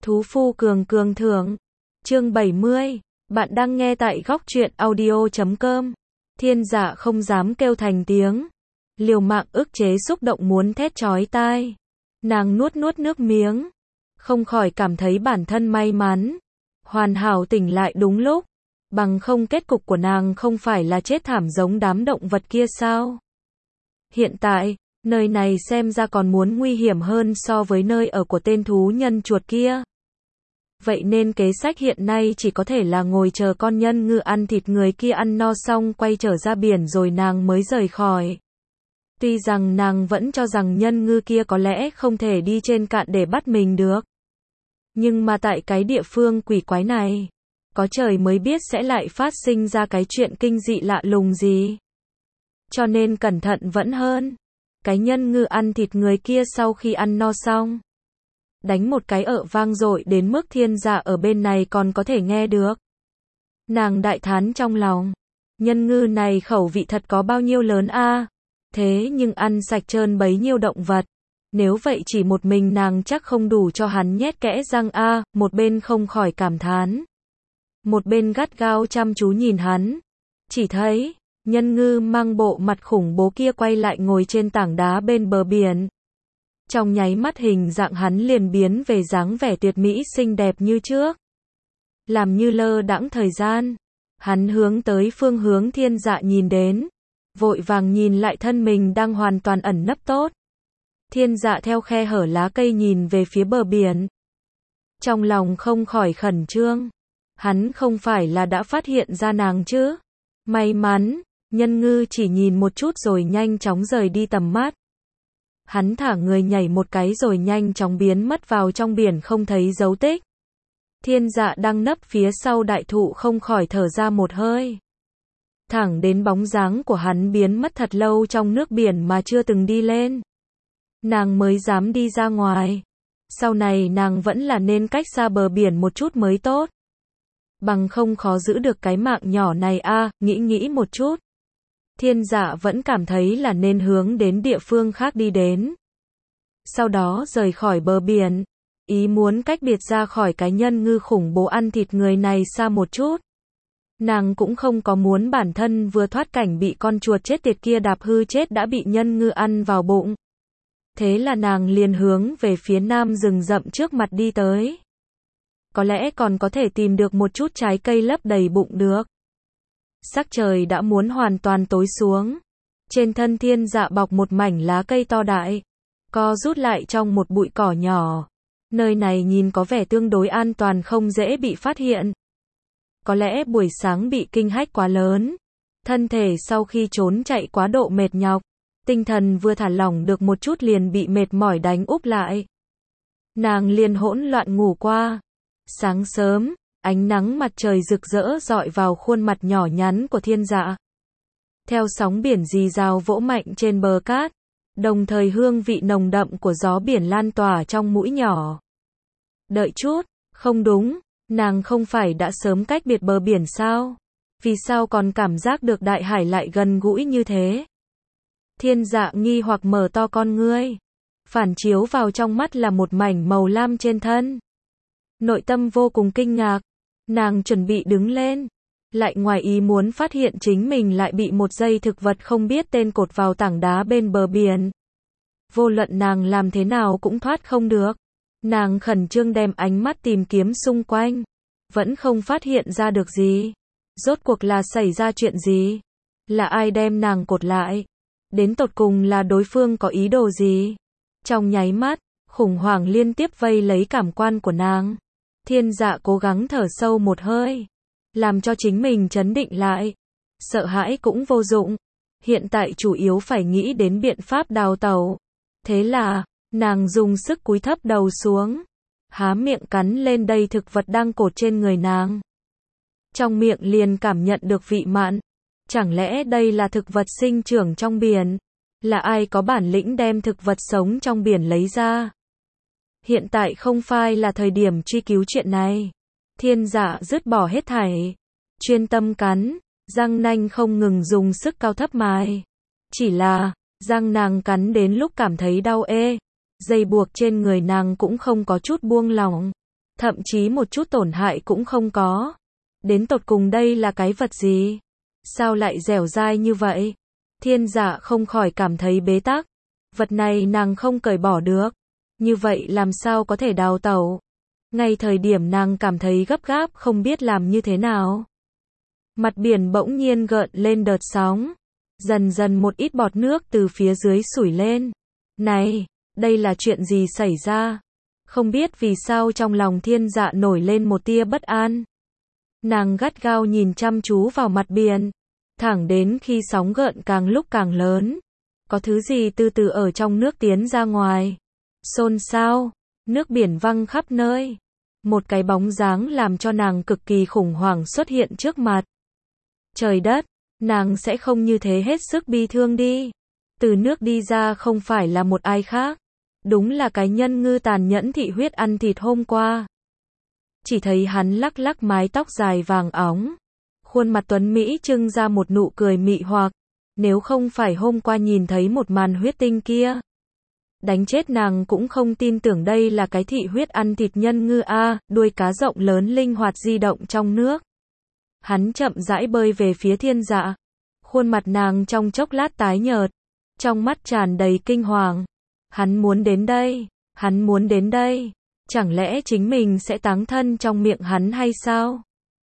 Thú Phu Cường Cường Thưởng. Chương 70. Bạn đang nghe tại góc truyện audio.com. Thiên Dạ không dám kêu thành tiếng, liều mạng ức chế xúc động muốn thét chói tai. Nàng nuốt nuốt nước miếng, không khỏi cảm thấy bản thân may mắn, hoàn hảo tỉnh lại đúng lúc, bằng không kết cục của nàng không phải là chết thảm giống đám động vật kia sao? Hiện tại, nơi này xem ra còn muốn nguy hiểm hơn so với nơi ở của tên thú nhân chuột kia. Vậy nên kế sách hiện nay chỉ có thể là ngồi chờ con nhân ngư ăn thịt người kia ăn no xong quay trở ra biển rồi nàng mới rời khỏi. Tuy rằng nàng vẫn cho rằng nhân ngư kia có lẽ không thể đi trên cạn để bắt mình được. Nhưng mà tại cái địa phương quỷ quái này, có trời mới biết sẽ lại phát sinh ra cái chuyện kinh dị lạ lùng gì. Cho nên cẩn thận vẫn hơn. Cái nhân ngư ăn thịt người kia sau khi ăn no xong, đánh một cái ợ vang dội đến mức Thiên Dạ ở bên này còn có thể nghe được. Nàng đại thán trong lòng, nhân ngư này khẩu vị thật có bao nhiêu lớn a, thế nhưng ăn sạch trơn bấy nhiêu động vật. Nếu vậy chỉ một mình nàng chắc không đủ cho hắn nhét kẽ răng a, một bên không khỏi cảm thán. Một bên gắt gao chăm chú nhìn hắn. Chỉ thấy, nhân ngư mang bộ mặt khủng bố kia quay lại ngồi trên tảng đá bên bờ biển. Trong nháy mắt hình dạng hắn liền biến về dáng vẻ tuyệt mỹ xinh đẹp như trước. Làm như lơ đãng thời gian, hắn hướng tới phương hướng Thiên Dạ nhìn đến, vội vàng nhìn lại thân mình đang hoàn toàn ẩn nấp tốt. Thiên Dạ theo khe hở lá cây nhìn về phía bờ biển. Trong lòng không khỏi khẩn trương. Hắn không phải là đã phát hiện ra nàng chứ? May mắn, nhân ngư chỉ nhìn một chút rồi nhanh chóng rời đi tầm mắt. Hắn thả người nhảy một cái rồi nhanh chóng biến mất vào trong biển không thấy dấu tích. Thiên Dạ đang nấp phía sau đại thụ không khỏi thở ra một hơi. Thẳng đến bóng dáng của hắn biến mất thật lâu trong nước biển mà chưa từng đi lên, nàng mới dám đi ra ngoài. Sau này nàng vẫn là nên cách xa bờ biển một chút mới tốt. Bằng không khó giữ được cái mạng nhỏ này a, nghĩ một chút. Thiên Dạ vẫn cảm thấy là nên hướng đến địa phương khác đi đến. Sau đó rời khỏi bờ biển, ý muốn cách biệt ra khỏi cái nhân ngư khủng bố ăn thịt người này xa một chút. Nàng cũng không có muốn bản thân vừa thoát cảnh bị con chuột chết tiệt kia đạp hư chết đã bị nhân ngư ăn vào bụng. Thế là nàng liền hướng về phía nam rừng rậm trước mặt đi tới. Có lẽ còn có thể tìm được một chút trái cây lấp đầy bụng được. Sắc trời đã muốn hoàn toàn tối xuống. Trên thân Thiên Dạ bọc một mảnh lá cây to đại, co rút lại trong một bụi cỏ nhỏ. Nơi này nhìn có vẻ tương đối an toàn không dễ bị phát hiện. Có lẽ buổi sáng bị kinh hách quá lớn. Thân thể sau khi trốn chạy quá độ mệt nhọc, tinh thần vừa thả lỏng được một chút liền bị mệt mỏi đánh úp lại. Nàng liền hỗn loạn ngủ qua. Sáng sớm, ánh nắng mặt trời rực rỡ rọi vào khuôn mặt nhỏ nhắn của Thiên Dạ. Theo sóng biển rì rào vỗ mạnh trên bờ cát, đồng thời hương vị nồng đậm của gió biển lan tỏa trong mũi nhỏ. Đợi chút, không đúng, nàng không phải đã sớm cách biệt bờ biển sao? Vì sao còn cảm giác được đại hải lại gần gũi như thế? Thiên Dạ nghi hoặc mở to con ngươi. Phản chiếu vào trong mắt là một mảnh màu lam trên thân. Nội tâm vô cùng kinh ngạc. Nàng chuẩn bị đứng lên, lại ngoài ý muốn phát hiện chính mình lại bị một dây thực vật không biết tên cột vào tảng đá bên bờ biển. Vô luận nàng làm thế nào cũng thoát không được. Nàng khẩn trương đem ánh mắt tìm kiếm xung quanh, vẫn không phát hiện ra được gì. Rốt cuộc là xảy ra chuyện gì? Là ai đem nàng cột lại? Đến tột cùng là đối phương có ý đồ gì? Trong nháy mắt, khủng hoảng liên tiếp vây lấy cảm quan của nàng. Thiên Dạ cố gắng thở sâu một hơi, làm cho chính mình trấn định lại. Sợ hãi cũng vô dụng. Hiện tại chủ yếu phải nghĩ đến biện pháp đào tẩu. Thế là, nàng dùng sức cúi thấp đầu xuống, há miệng cắn lên đầy thực vật đang cột trên người nàng. Trong miệng liền cảm nhận được vị mặn. Chẳng lẽ đây là thực vật sinh trưởng trong biển? Là ai có bản lĩnh đem thực vật sống trong biển lấy ra? Hiện tại không phải là thời điểm truy cứu chuyện này. Thiên Dạ dứt bỏ hết thảy, chuyên tâm cắn, răng nanh không ngừng dùng sức cao thấp mài. Chỉ là, răng nàng cắn đến lúc cảm thấy đau ê, dây buộc trên người nàng cũng không có chút buông lỏng. thậm chí một chút tổn hại cũng không có. Đến tột cùng đây là cái vật gì? Sao lại dẻo dai như vậy? Thiên Dạ không khỏi cảm thấy bế tắc. Vật này nàng không cởi bỏ được. Như vậy làm sao có thể đào tẩu? Ngay thời điểm nàng cảm thấy gấp gáp không biết làm như thế nào. Mặt biển bỗng nhiên gợn lên đợt sóng. Dần dần một ít bọt nước từ phía dưới sủi lên. Này, đây là chuyện gì xảy ra? Không biết vì sao trong lòng Thiên Dạ nổi lên một tia bất an. Nàng gắt gao nhìn chăm chú vào mặt biển. Thẳng đến khi sóng gợn càng lúc càng lớn. Có thứ gì từ từ ở trong nước tiến ra ngoài. Xôn xao, nước biển văng khắp nơi. Một cái bóng dáng làm cho nàng cực kỳ khủng hoảng xuất hiện trước mặt. Trời đất, nàng sẽ không như thế hết sức bi thương đi. Từ nước đi ra không phải là một ai khác. Đúng là cái nhân ngư tàn nhẫn thị huyết ăn thịt hôm qua. Chỉ thấy hắn lắc lắc mái tóc dài vàng óng. Khuôn mặt tuấn Mỹ trưng ra một nụ cười mị hoặc. Nếu không phải hôm qua nhìn thấy một màn huyết tinh kia. Đánh chết nàng cũng không tin tưởng đây là cái thị huyết ăn thịt nhân ngư a, đuôi cá rộng lớn linh hoạt di động trong nước. Hắn chậm rãi bơi về phía Thiên Dạ. Khuôn mặt nàng trong chốc lát tái nhợt. Trong mắt tràn đầy kinh hoàng. Hắn muốn đến đây. Hắn muốn đến đây. Chẳng lẽ chính mình sẽ táng thân trong miệng hắn hay sao?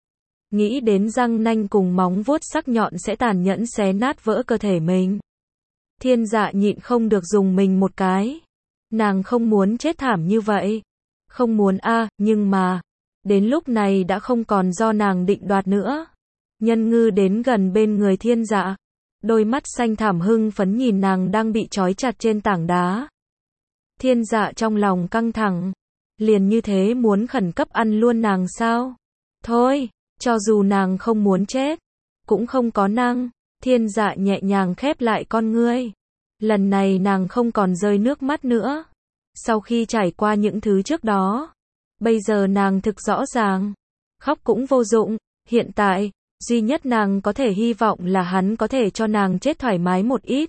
Nghĩ đến răng nanh cùng móng vuốt sắc nhọn sẽ tàn nhẫn xé nát vỡ cơ thể mình. Thiên Dạ nhịn không được dùng mình một cái. Nàng không muốn chết thảm như vậy. Không muốn a, nhưng mà, đến lúc này đã không còn do nàng định đoạt nữa. Nhân ngư đến gần bên người Thiên Dạ. Đôi mắt xanh thẳm hưng phấn nhìn nàng đang bị trói chặt trên tảng đá. Thiên Dạ trong lòng căng thẳng. Liền như thế muốn khẩn cấp ăn luôn nàng sao? Thôi, cho dù nàng không muốn chết, cũng không có năng. Thiên Dạ nhẹ nhàng khép lại con ngươi. Lần này nàng không còn rơi nước mắt nữa. Sau khi trải qua những thứ trước đó, bây giờ nàng thực rõ ràng. Khóc cũng vô dụng. Hiện tại, duy nhất nàng có thể hy vọng là hắn có thể cho nàng chết thoải mái một ít.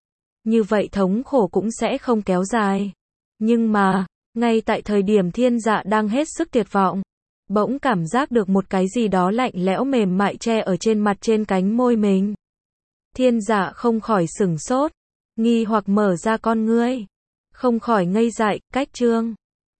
Như vậy thống khổ cũng sẽ không kéo dài. Nhưng mà, ngay tại thời điểm Thiên Dạ đang hết sức tuyệt vọng, bỗng cảm giác được một cái gì đó lạnh lẽo mềm mại che ở trên mặt trên cánh môi mình. Thiên Dạ không khỏi sửng sốt, nghi hoặc mở ra con ngươi, không khỏi ngây dại, cách chương